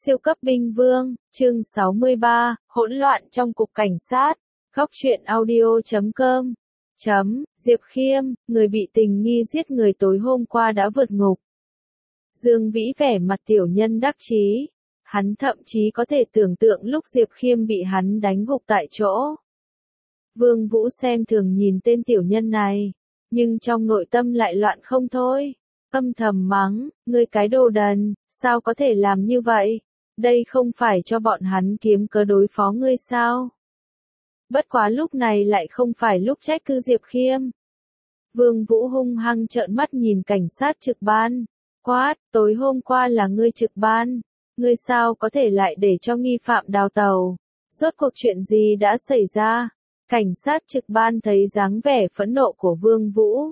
Siêu cấp binh vương, chương 63, hỗn loạn trong cục cảnh sát. Góc truyện audio.com. Diệp Khiêm, người bị tình nghi giết người tối hôm qua đã vượt ngục. Dương Vĩ vẻ mặt tiểu nhân đắc chí. Hắn thậm chí có thể tưởng tượng lúc Diệp Khiêm bị hắn đánh gục tại chỗ. Vương Vũ xem thường nhìn tên tiểu nhân này, nhưng trong nội tâm lại loạn không thôi. Âm thầm mắng, ngươi cái đồ đần, sao có thể làm như vậy? Đây không phải cho bọn hắn kiếm cớ đối phó ngươi sao? Bất quá lúc này lại không phải lúc trách cứ Diệp Khiêm. Vương Vũ hung hăng trợn mắt nhìn cảnh sát trực ban, quát, tối hôm qua là ngươi trực ban, ngươi sao có thể lại để cho nghi phạm đào tàu? Rốt cuộc chuyện gì đã xảy ra? Cảnh sát trực ban thấy dáng vẻ phẫn nộ của Vương Vũ,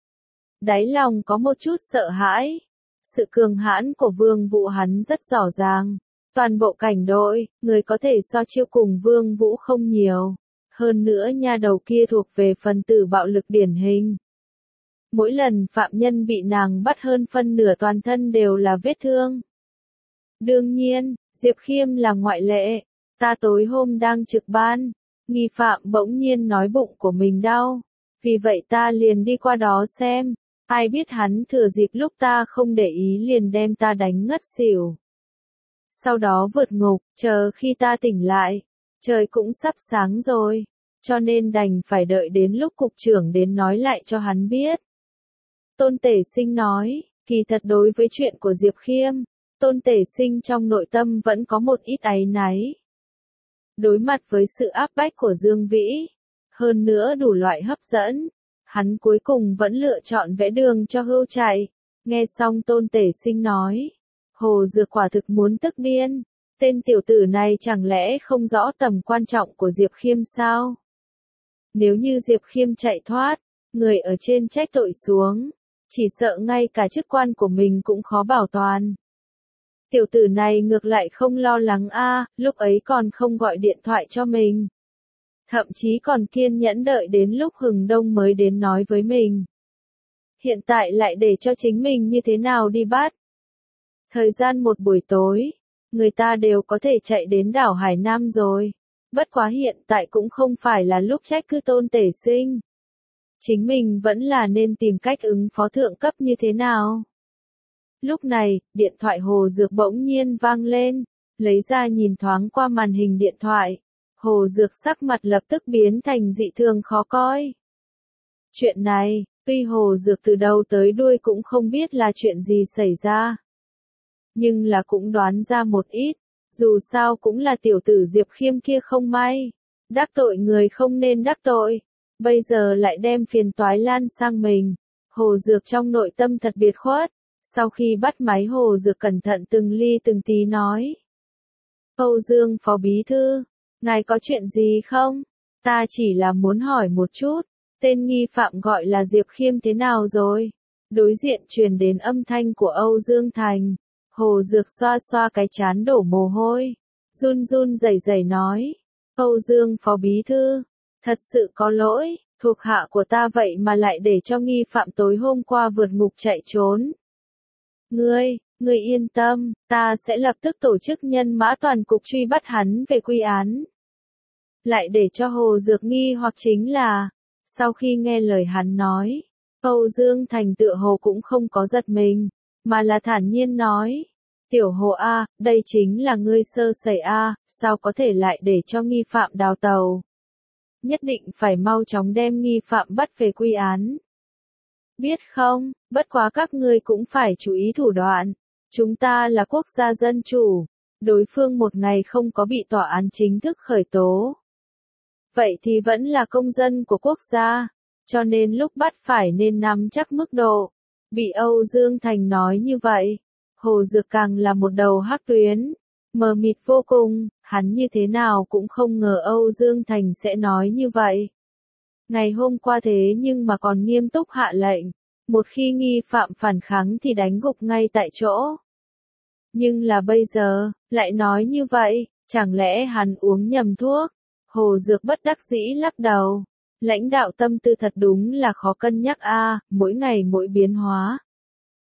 đáy lòng có một chút sợ hãi. Sự cường hãn của Vương Vũ hắn rất rõ ràng. Toàn bộ cảnh đội, người có thể so chiêu cùng Vương Vũ không nhiều. Hơn nữa nha đầu kia thuộc về phần tử bạo lực điển hình. Mỗi lần phạm nhân bị nàng bắt hơn phân nửa toàn thân đều là vết thương. Đương nhiên, Diệp Khiêm là ngoại lệ. Ta tối hôm đang trực ban, nghi phạm bỗng nhiên nói bụng của mình đau. Vì vậy ta liền đi qua đó xem. Ai biết hắn thừa dịp lúc ta không để ý liền đem ta đánh ngất xỉu. Sau đó vượt ngục, chờ khi ta tỉnh lại, trời cũng sắp sáng rồi, cho nên đành phải đợi đến lúc cục trưởng đến nói lại cho hắn biết. Tôn Tể Sinh nói, kỳ thật đối với chuyện của Diệp Khiêm, Tôn Tể Sinh trong nội tâm vẫn có một ít áy náy. Đối mặt với sự áp bách của Dương Vĩ, hơn nữa đủ loại hấp dẫn, hắn cuối cùng vẫn lựa chọn vẽ đường cho hươu chạy. Nghe xong Tôn Tể Sinh nói, Hồ Dược quả thực muốn tức điên. Tên tiểu tử này chẳng lẽ không rõ tầm quan trọng của Diệp Khiêm sao? Nếu như Diệp Khiêm chạy thoát, người ở trên trách tội xuống, chỉ sợ ngay cả chức quan của mình cũng khó bảo toàn. Tiểu tử này ngược lại không lo lắng lúc ấy còn không gọi điện thoại cho mình. Thậm chí còn kiên nhẫn đợi đến lúc hừng đông mới đến nói với mình. Hiện tại lại để cho chính mình như thế nào đi bắt. Thời gian một buổi tối, người ta đều có thể chạy đến đảo Hải Nam rồi. Bất quá hiện tại cũng không phải là lúc trách cứ Tôn Tể Sinh. Chính mình vẫn là nên tìm cách ứng phó thượng cấp như thế nào. Lúc này, điện thoại Hồ Dược bỗng nhiên vang lên, lấy ra nhìn thoáng qua màn hình điện thoại. Hồ Dược sắc mặt lập tức biến thành dị thường khó coi. Chuyện này, tuy Hồ Dược từ đầu tới đuôi cũng không biết là chuyện gì xảy ra. Nhưng là cũng đoán ra một ít, dù sao cũng là tiểu tử Diệp Khiêm kia không may. Đắc tội người không nên đắc tội, bây giờ lại đem phiền toái lan sang mình. Hồ Dược trong nội tâm thật biệt khuất, sau khi bắt máy Hồ Dược cẩn thận từng ly từng tí nói. Âu Dương Phó Bí Thư, ngài có chuyện gì không? Ta chỉ là muốn hỏi một chút, tên nghi phạm gọi là Diệp Khiêm thế nào rồi? Đối diện truyền đến âm thanh của Âu Dương Thành. Hồ Dược xoa xoa cái trán đổ mồ hôi, run run rẩy rẩy nói. Âu Dương Phó Bí Thư, thật sự có lỗi, thuộc hạ của ta vậy mà lại để cho nghi phạm tối hôm qua vượt ngục chạy trốn. Ngươi yên tâm, ta sẽ lập tức tổ chức nhân mã toàn cục truy bắt hắn về quy án. Lại để cho Hồ Dược nghi hoặc chính là, sau khi nghe lời hắn nói, Âu Dương Thành tựa hồ cũng không có giật mình, mà là thản nhiên nói. Tiểu Hồ đây chính là ngươi sơ sẩy sao có thể lại để cho nghi phạm đào tàu. Nhất định phải mau chóng đem nghi phạm bắt về quy án. Biết không, bất quá các ngươi cũng phải chú ý thủ đoạn. Chúng ta là quốc gia dân chủ, đối phương một ngày không có bị tòa án chính thức khởi tố. Vậy thì vẫn là công dân của quốc gia, cho nên lúc bắt phải nên nắm chắc mức độ. Bị Âu Dương Thành nói như vậy, Hồ Dược càng là một đầu hắc tuyến, mờ mịt vô cùng, hắn như thế nào cũng không ngờ Âu Dương Thành sẽ nói như vậy. Ngày hôm qua thế nhưng mà còn nghiêm túc hạ lệnh, một khi nghi phạm phản kháng thì đánh gục ngay tại chỗ. Nhưng là bây giờ, lại nói như vậy, chẳng lẽ hắn uống nhầm thuốc? Hồ Dược bất đắc dĩ lắc đầu. Lãnh đạo tâm tư thật đúng là khó cân nhắc mỗi ngày mỗi biến hóa.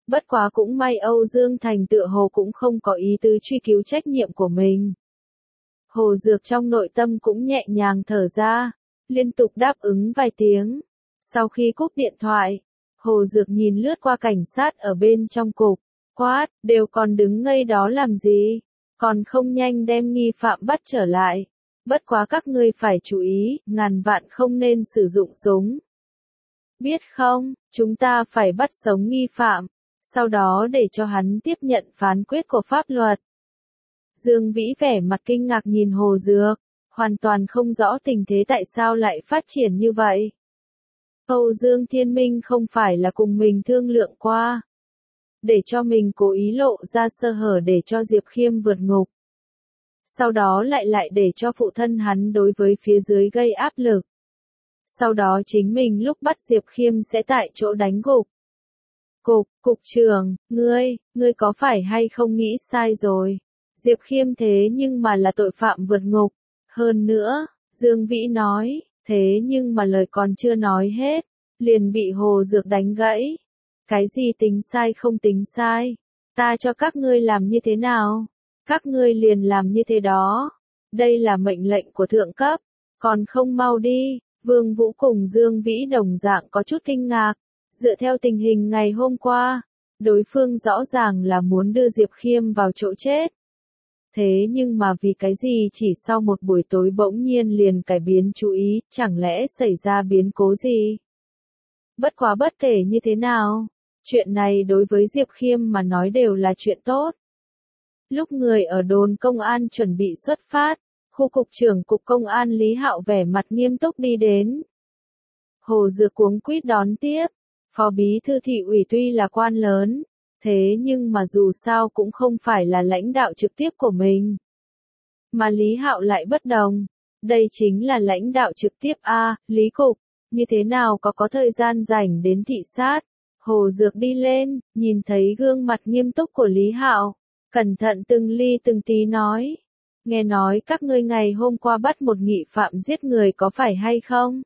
Bất quá cũng may Âu Dương Thành tựa hồ cũng không có ý tứ truy cứu trách nhiệm của mình. Hồ Dược trong nội tâm cũng nhẹ nhàng thở ra, liên tục đáp ứng vài tiếng. Sau khi cúp điện thoại, Hồ Dược nhìn lướt qua cảnh sát ở bên trong cục, quát, đều còn đứng ngây đó làm gì, còn không nhanh đem nghi phạm bắt trở lại. Bất quá các ngươi phải chú ý, ngàn vạn không nên sử dụng súng. Biết không, chúng ta phải bắt sống nghi phạm, sau đó để cho hắn tiếp nhận phán quyết của pháp luật. Dương Vĩ vẻ mặt kinh ngạc nhìn Hồ Dược, hoàn toàn không rõ tình thế tại sao lại phát triển như vậy. Âu Dương Thiên Minh không phải là cùng mình thương lượng qua, để cho mình cố ý lộ ra sơ hở để cho Diệp Khiêm vượt ngục. Sau đó lại để cho phụ thân hắn đối với phía dưới gây áp lực. Sau đó chính mình lúc bắt Diệp Khiêm sẽ tại chỗ đánh gục. Cục trưởng, ngươi có phải hay không nghĩ sai rồi? Diệp Khiêm thế nhưng mà là tội phạm vượt ngục. Hơn nữa, Dương Vĩ nói, thế nhưng mà lời còn chưa nói hết, liền bị Hồ Dược đánh gãy. Cái gì tính sai không tính sai? Ta cho các ngươi làm như thế nào? Các ngươi liền làm như thế đó. Đây là mệnh lệnh của thượng cấp, còn không mau đi. Vương Vũ cùng Dương Vĩ đồng dạng có chút kinh ngạc. Dựa theo tình hình ngày hôm qua, đối phương rõ ràng là muốn đưa Diệp Khiêm vào chỗ chết. Thế nhưng mà vì cái gì chỉ sau một buổi tối bỗng nhiên liền cải biến chú ý, chẳng lẽ xảy ra biến cố gì? Bất quá bất kể như thế nào, chuyện này đối với Diệp Khiêm mà nói đều là chuyện tốt. Lúc người ở đồn công an chuẩn bị xuất phát, khu cục trưởng cục công an Lý Hạo vẻ mặt nghiêm túc đi đến. Hồ Dược cuống quýt đón tiếp, phó bí thư thị ủy tuy là quan lớn, thế nhưng mà dù sao cũng không phải là lãnh đạo trực tiếp của mình. Mà Lý Hạo lại bất đồng, đây chính là lãnh đạo trực tiếp a, Lý cục, như thế nào có thời gian rảnh đến thị sát. Hồ Dược đi lên, nhìn thấy gương mặt nghiêm túc của Lý Hạo, cẩn thận từng ly từng tí nói, nghe nói các ngươi ngày hôm qua bắt một nghi phạm giết người có phải hay không?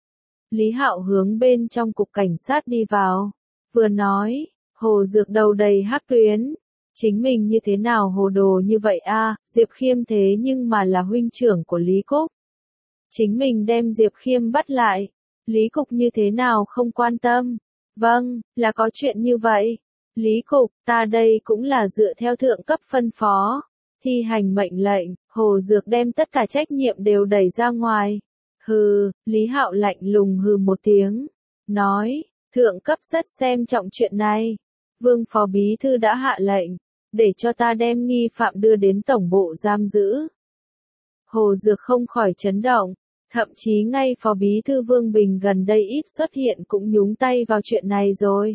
Lý Hạo hướng bên trong cục cảnh sát đi vào, vừa nói, Hồ Dược đầu đầy hắc tuyến, chính mình như thế nào hồ đồ như vậy a, Diệp Khiêm thế nhưng mà là huynh trưởng của Lý Cục. Chính mình đem Diệp Khiêm bắt lại, Lý Cục như thế nào không quan tâm? Vâng, là có chuyện như vậy. Lý Cục, ta đây cũng là dựa theo thượng cấp phân phó, thi hành mệnh lệnh. Hồ Dược đem tất cả trách nhiệm đều đẩy ra ngoài. Hừ, Lý Hạo lạnh lùng hừ một tiếng, nói, thượng cấp rất xem trọng chuyện này. Vương phó bí thư đã hạ lệnh, để cho ta đem nghi phạm đưa đến tổng bộ giam giữ. Hồ Dược không khỏi chấn động, thậm chí ngay phó bí thư Vương Bình gần đây ít xuất hiện cũng nhúng tay vào chuyện này rồi.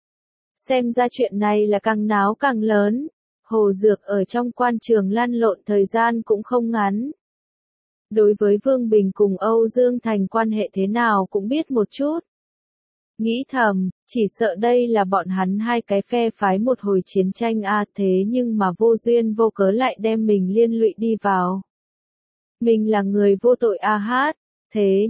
Xem ra chuyện này là càng náo càng lớn, Hồ Dược ở trong quan trường lăn lộn thời gian cũng không ngắn. Đối với Vương Bình cùng Âu Dương Thành quan hệ thế nào cũng biết một chút. Nghĩ thầm, chỉ sợ đây là bọn hắn hai cái phe phái một hồi chiến tranh a, thế nhưng mà vô duyên vô cớ lại đem mình liên lụy đi vào. Mình là người vô tội a hát, thế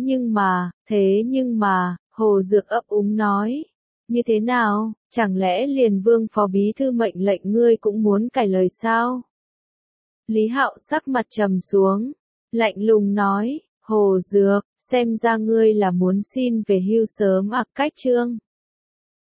nhưng mà, Hồ Dược ấp úng nói, như thế nào, chẳng lẽ liền Vương phó bí thư mệnh lệnh ngươi cũng muốn cải lời sao? Lý Hạo sắc mặt trầm xuống, lạnh lùng nói, Hồ Dược, xem ra ngươi là muốn xin về hưu sớm à, cách trương.